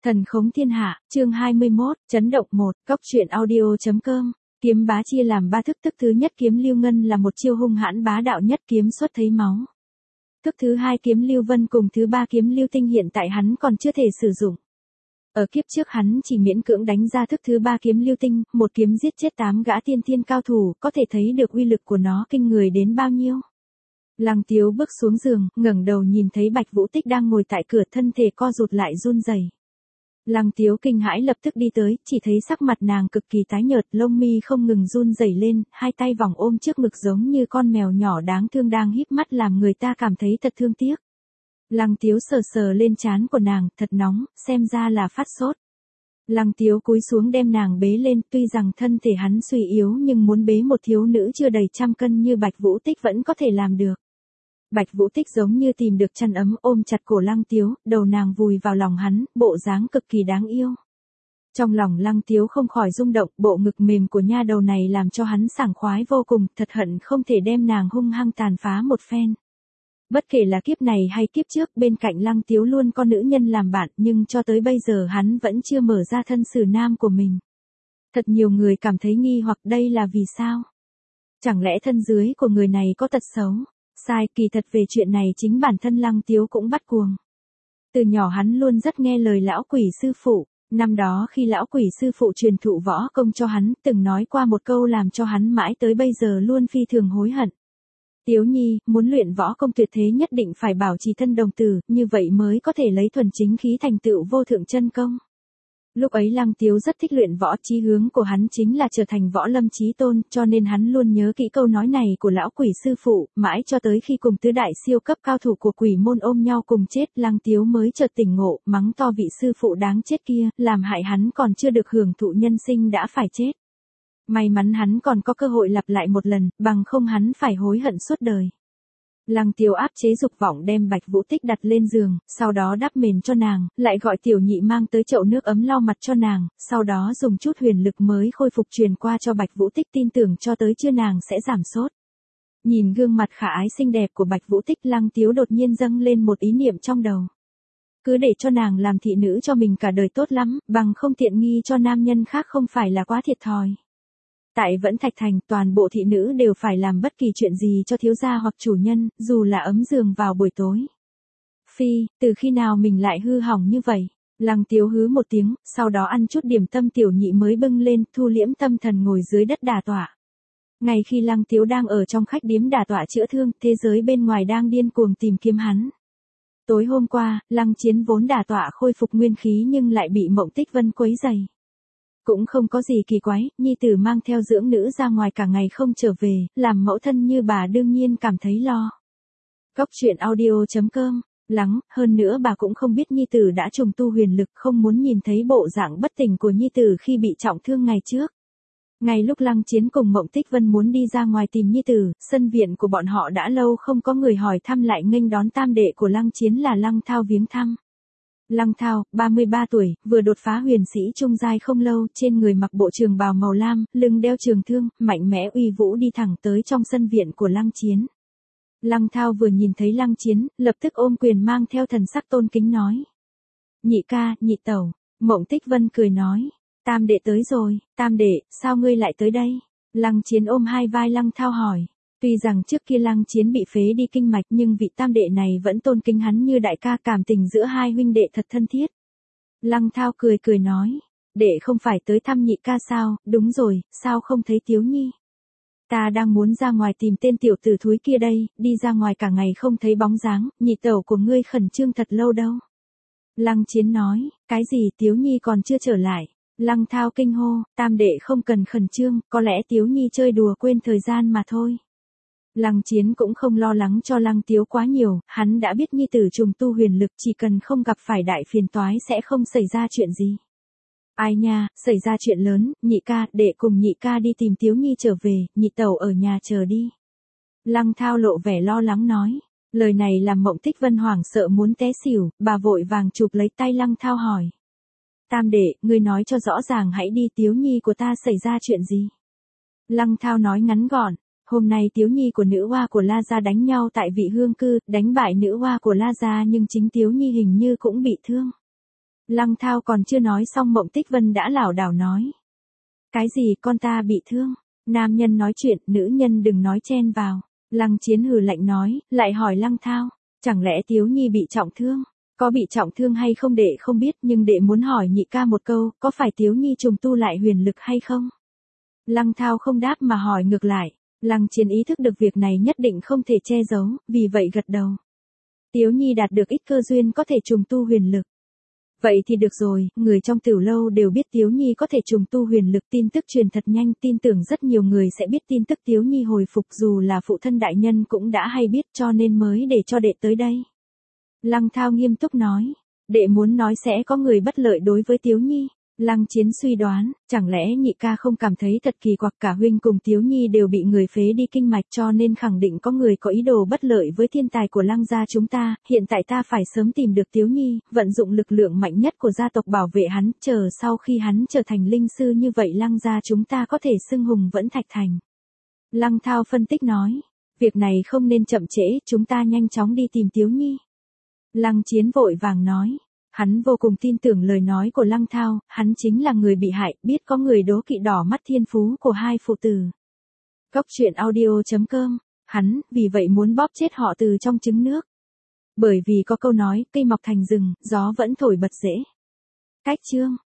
Thần khống thiên hạ, chương 21, chấn động 1, cóc truyện audio.com. Kiếm bá chia làm 3 thức. Thức thứ nhất kiếm lưu ngân là một chiêu hung hãn bá đạo nhất, kiếm xuất thấy máu. Thức thứ hai kiếm lưu vân cùng thứ ba kiếm lưu tinh hiện tại hắn còn chưa thể sử dụng. Ở kiếp trước hắn chỉ miễn cưỡng đánh ra thức thứ ba kiếm lưu tinh, một kiếm giết chết 8 gã tiên thiên cao thủ, có thể thấy được uy lực của nó kinh người đến bao nhiêu. Lăng Tiếu bước xuống giường, ngẩng đầu nhìn thấy Bạch Vũ Tích đang ngồi tại cửa, thân thể co rụt lại run rẩy. Lăng Tiếu kinh hãi lập tức đi tới, chỉ thấy sắc mặt nàng cực kỳ tái nhợt, lông mi không ngừng run rẩy lên, hai tay vòng ôm trước ngực giống như con mèo nhỏ đáng thương đang híp mắt làm người ta cảm thấy thật thương tiếc. Lăng Tiếu sờ sờ lên trán của nàng, thật nóng, xem ra là phát sốt. Lăng Tiếu cúi xuống đem nàng bế lên, tuy rằng thân thể hắn suy yếu nhưng muốn bế một thiếu nữ chưa đầy 100 cân như Bạch Vũ Tích vẫn có thể làm được. Bạch Vũ Tích giống như tìm được chăn ấm, ôm chặt cổ Lăng Tiếu, đầu nàng vùi vào lòng hắn, bộ dáng cực kỳ đáng yêu. Trong lòng Lăng Tiếu không khỏi rung động, bộ ngực mềm của nha đầu này làm cho hắn sảng khoái vô cùng, thật hận không thể đem nàng hung hăng tàn phá một phen. Bất kể là kiếp này hay kiếp trước, bên cạnh Lăng Tiếu luôn có nữ nhân làm bạn, nhưng cho tới bây giờ hắn vẫn chưa mở ra thân xử nam của mình. Thật nhiều người cảm thấy nghi hoặc đây là vì sao? Chẳng lẽ thân dưới của người này có tật xấu? Sai, kỳ thật về chuyện này chính bản thân Lăng Tiếu cũng bắt cuồng. Từ nhỏ hắn luôn rất nghe lời lão quỷ sư phụ, năm đó khi lão quỷ sư phụ truyền thụ võ công cho hắn, từng nói qua một câu làm cho hắn mãi tới bây giờ luôn phi thường hối hận. Tiếu nhi, muốn luyện võ công tuyệt thế nhất định phải bảo trì thân đồng tử, như vậy mới có thể lấy thuần chính khí thành tựu vô thượng chân công. Lúc ấy Lăng Tiếu rất thích luyện võ, chí hướng của hắn chính là trở thành võ lâm chí tôn, cho nên hắn luôn nhớ kỹ câu nói này của lão quỷ sư phụ, mãi cho tới khi cùng tứ đại siêu cấp cao thủ của quỷ môn ôm nhau cùng chết, Lăng Tiếu mới chợt tỉnh ngộ, mắng to vị sư phụ đáng chết kia, làm hại hắn còn chưa được hưởng thụ nhân sinh đã phải chết. May mắn hắn còn có cơ hội lặp lại một lần, bằng không hắn phải hối hận suốt đời. Lăng Tiếu áp chế dục vọng đem Bạch Vũ Tích đặt lên giường, sau đó đắp mền cho nàng, lại gọi tiểu nhị mang tới chậu nước ấm lau mặt cho nàng, sau đó dùng chút huyền lực mới khôi phục truyền qua cho Bạch Vũ Tích, tin tưởng cho tới trưa nàng sẽ giảm sốt. Nhìn gương mặt khả ái xinh đẹp của Bạch Vũ Tích, Lăng Tiếu đột nhiên dâng lên một ý niệm trong đầu. Cứ để cho nàng làm thị nữ cho mình cả đời tốt lắm, bằng không tiện nghi cho nam nhân khác không phải là quá thiệt thòi. Tại Vẫn Thạch Thành, toàn bộ thị nữ đều phải làm bất kỳ chuyện gì cho thiếu gia hoặc chủ nhân, dù là ấm giường vào buổi tối. Phi, từ khi nào mình lại hư hỏng như vậy? Lăng Tiếu hứ một tiếng, sau đó ăn chút điểm tâm, tiểu nhị mới bưng lên, thu liễm tâm thần ngồi dưới đất đả tọa. Ngay khi Lăng Tiếu đang ở trong khách điếm đả tọa chữa thương, thế giới bên ngoài đang điên cuồng tìm kiếm hắn. Tối hôm qua, Lăng Chiến vốn đả tọa khôi phục nguyên khí nhưng lại bị Mộng Tích Vân quấy rầy. Cũng không có gì kỳ quái, nhi tử mang theo dưỡng nữ ra ngoài cả ngày không trở về, làm mẫu thân như bà đương nhiên cảm thấy lo. Cóc truyện audio.com, lắng, hơn nữa bà cũng không biết nhi tử đã trùng tu huyền lực, không muốn nhìn thấy bộ dạng bất tỉnh của nhi tử khi bị trọng thương ngày trước. Ngay lúc Lăng Chiến cùng Mộng Tích Vân muốn đi ra ngoài tìm nhi tử, sân viện của bọn họ đã lâu không có người hỏi thăm, lại nghênh đón tam đệ của Lăng Chiến là Lăng Thao viếng thăm. Lăng Thao, 33 tuổi, vừa đột phá huyền sĩ trung giai không lâu, trên người mặc bộ trường bào màu lam, lưng đeo trường thương, mạnh mẽ uy vũ đi thẳng tới trong sân viện của Lăng Chiến. Lăng Thao vừa nhìn thấy Lăng Chiến, lập tức ôm quyền mang theo thần sắc tôn kính nói. Nhị ca, nhị tẩu. Mộng Tích Vân cười nói. Tam đệ tới rồi. Tam đệ, sao ngươi lại tới đây? Lăng Chiến ôm hai vai Lăng Thao hỏi. Tuy rằng trước kia Lăng Chiến bị phế đi kinh mạch nhưng vị tam đệ này vẫn tôn kính hắn như đại ca, cảm tình giữa hai huynh đệ thật thân thiết. Lăng Thao cười cười nói, đệ không phải tới thăm nhị ca sao? Đúng rồi, sao không thấy Tiếu nhi? Ta đang muốn ra ngoài tìm tên tiểu tử thúi kia đây, đi ra ngoài cả ngày không thấy bóng dáng, nhị tẩu của ngươi khẩn trương thật lâu đâu. Lăng Chiến nói, cái gì Tiếu nhi còn chưa trở lại? Lăng Thao kinh hô, tam đệ không cần khẩn trương, có lẽ Tiếu nhi chơi đùa quên thời gian mà thôi. Lăng Chiến cũng không lo lắng cho Lăng Tiếu quá nhiều, hắn đã biết nhi tử trùng tu huyền lực, chỉ cần không gặp phải đại phiền toái sẽ không xảy ra chuyện gì. Ai nha, xảy ra chuyện lớn, nhị ca, đệ cùng nhị ca đi tìm Tiếu nhi trở về, nhị tẩu ở nhà chờ đi. Lăng Thao lộ vẻ lo lắng nói, lời này làm Mộng Tích Vân hoảng sợ muốn té xỉu, bà vội vàng chụp lấy tay Lăng Thao hỏi. Tam đệ, ngươi nói cho rõ ràng hãy đi, Tiếu nhi của ta xảy ra chuyện gì? Lăng Thao nói ngắn gọn. Hôm nay Tiếu nhi của nữ oa của La Gia đánh nhau tại Vị Hương Cư, đánh bại nữ oa của La Gia nhưng chính Tiếu nhi hình như cũng bị thương. Lăng Thao còn chưa nói xong Mộng Tích Vân đã lảo đảo nói. Cái gì con ta bị thương? Nam nhân nói chuyện, nữ nhân đừng nói chen vào. Lăng Chiến hừ lạnh nói, lại hỏi Lăng Thao, chẳng lẽ Tiếu Nhi bị trọng thương? Có bị trọng thương hay không đệ không biết, nhưng đệ muốn hỏi nhị ca một câu, có phải Tiếu Nhi trùng tu lại huyền lực hay không? Lăng Thao không đáp mà hỏi ngược lại. Lăng Chiến ý thức được việc này nhất định không thể che giấu, vì vậy gật đầu. Tiếu Nhi đạt được ít cơ duyên có thể trùng tu huyền lực. Vậy thì được rồi, người trong Tiểu Lâu đều biết Tiếu Nhi có thể trùng tu huyền lực, tin tức truyền thật nhanh, tin tưởng rất nhiều người sẽ biết tin tức Tiếu Nhi hồi phục, dù là phụ thân đại nhân cũng đã hay biết, cho nên mới để cho đệ tới đây. Lăng Thao nghiêm túc nói, đệ muốn nói sẽ có người bất lợi đối với Tiếu Nhi. Lăng Chiến suy đoán, chẳng lẽ nhị ca không cảm thấy thật kỳ quặc, cả huynh cùng Tiếu Nhi đều bị người phế đi kinh mạch, cho nên khẳng định có người có ý đồ bất lợi với thiên tài của Lăng gia chúng ta, hiện tại ta phải sớm tìm được Tiếu Nhi, vận dụng lực lượng mạnh nhất của gia tộc bảo vệ hắn, chờ sau khi hắn trở thành linh sư như vậy Lăng gia chúng ta có thể xưng hùng vẫn thạch thành. Lăng Thao phân tích nói, việc này không nên chậm trễ, chúng ta nhanh chóng đi tìm Tiếu Nhi. Lăng Chiến vội vàng nói. Hắn vô cùng tin tưởng lời nói của Lăng Thao, hắn chính là người bị hại, biết có người đố kỵ đỏ mắt thiên phú của hai phụ tử. Cốc truyện audio.com, hắn, vì vậy muốn bóp chết họ từ trong trứng nước. Bởi vì có câu nói, cây mọc thành rừng, gió vẫn thổi bật rễ. Cách chương.